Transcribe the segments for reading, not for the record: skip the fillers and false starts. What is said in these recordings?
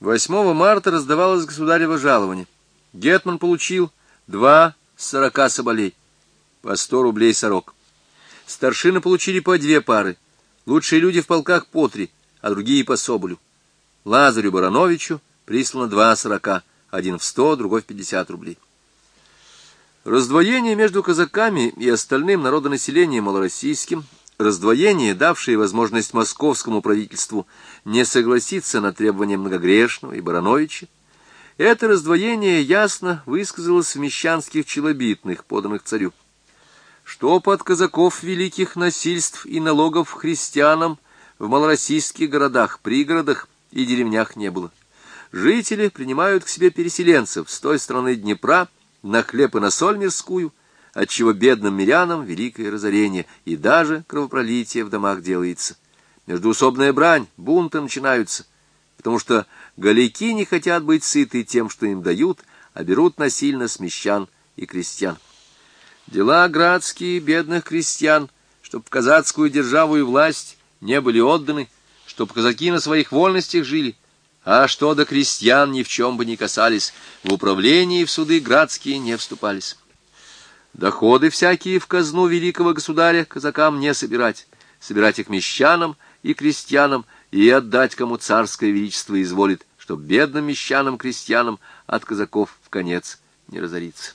8 марта раздавалось государево жалование. Гетман получил 2 с 40 соболей, по 100 рублей сорок. Старшины получили по 2 пары, лучшие люди в полках по 3, а другие по соболю. Лазарю Барановичу прислано 2 40, один в 100, другой в 50 рублей. Раздвоение между казаками и остальным народонаселением малороссийским, раздвоение, давшее возможность московскому правительству не согласиться на требования Многогрешного и Барановича, это раздвоение ясно высказалось в мещанских челобитных, поданных царю. Чтоб от казаков великих насильств и налогов христианам в малороссийских городах, пригородах и деревнях не было. Жители принимают к себе переселенцев с той стороны Днепра на хлеб и на соль мирскую, отчего бедным мирянам великое разорение и даже кровопролитие в домах делается. Междоусобная брань, бунты начинаются, потому что галики не хотят быть сыты тем, что им дают, а берут насильно с мещан и крестьян. Дела градские бедных крестьян, чтоб в казацкую державу и власть не были отданы, чтоб казаки на своих вольностях жили, а что до крестьян ни в чем бы не касались, в управлении и в суды градские не вступались. Доходы всякие в казну великого государя казакам не собирать, собирать их мещанам и крестьянам и отдать, кому царское величество изволит, чтоб бедным мещанам-крестьянам от казаков в конец не разориться.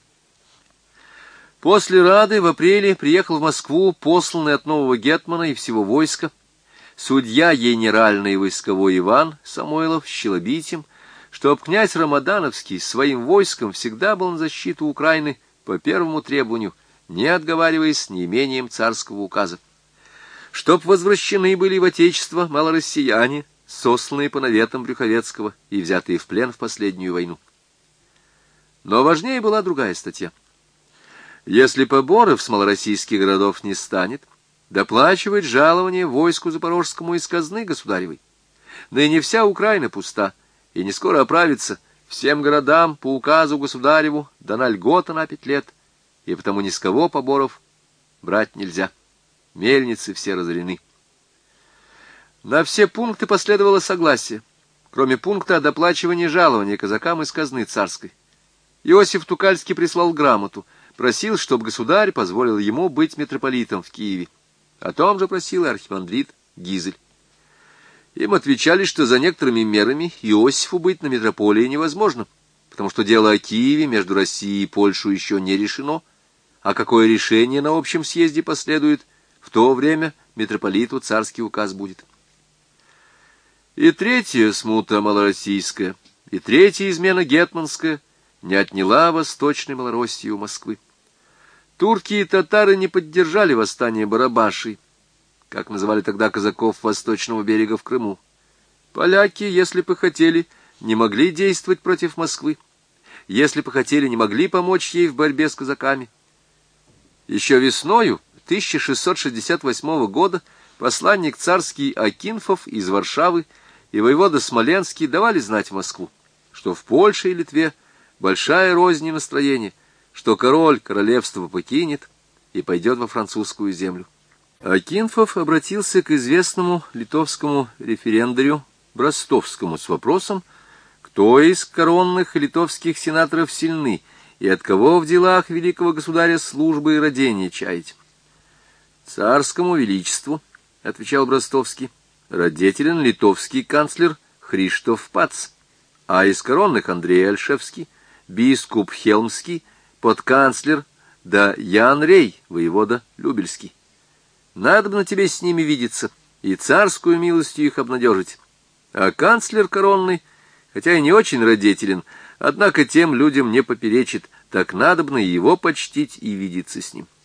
После Рады в апреле приехал в Москву посланный от нового гетмана и всего войска судья генеральный войсковой Иван Самойлов с челобитием, чтоб князь Рамадановский своим войском всегда был на защиту Украины по первому требованию, не отговариваясь неимением царского указа. Чтоб возвращены были в отечество малороссияне, сосланные по наветам Брюховецкого и взятые в плен в последнюю войну. Но важнее была другая статья. Если поборов с малороссийских городов не станет, доплачивать жалование войску запорожскому из казны государевой. Ныне вся Украина пуста, и не скоро оправится. Всем городам по указу государеву дана льгота на 5 лет, и потому ни с кого поборов брать нельзя. Мельницы все разорены. На все пункты последовало согласие, кроме пункта о доплачивании жалования казакам из казны царской. Иосиф Тукальский прислал грамоту, просил, чтобы государь позволил ему быть митрополитом в Киеве. О том же просил и архимандрит Гизель. Им отвечали, что за некоторыми мерами Иосифу быть на митрополии невозможно, потому что дело о Киеве между Россией и Польшей еще не решено, а какое решение на общем съезде последует, в то время митрополиту царский указ будет. И третья смута малороссийская, и третья измена гетманская не отняла восточной Малороссии у Москвы. Турки и татары не поддержали восстание барабашей, как называли тогда казаков восточного берега в Крыму. Поляки, если бы хотели, не могли действовать против Москвы, если бы хотели, не могли помочь ей в борьбе с казаками. Еще весною 1668 года посланник царский Акинфов из Варшавы и воевода Смоленский давали знать в Москву, что в Польше и Литве большая рознь настроения, что король королевство покинет и пойдет во французскую землю. Акинфов обратился к известному литовскому референдарю Бростовскому с вопросом, кто из коронных литовских сенаторов сильны и от кого в делах великого государя службы и родения чаять. «Царскому величеству, — отвечал Бростовский, — родителен литовский канцлер Хриштоф Пац, а из коронных Андрей Ольшевский, бискуп Хелмский, подканцлер, да Ян Рей, воевода Любельский. Надобно тебе с ними видеться и царскую милостью их обнадежить. А канцлер коронный, хотя и не очень родителен, однако тем людям не поперечит, так надобно его почтить и видеться с ним».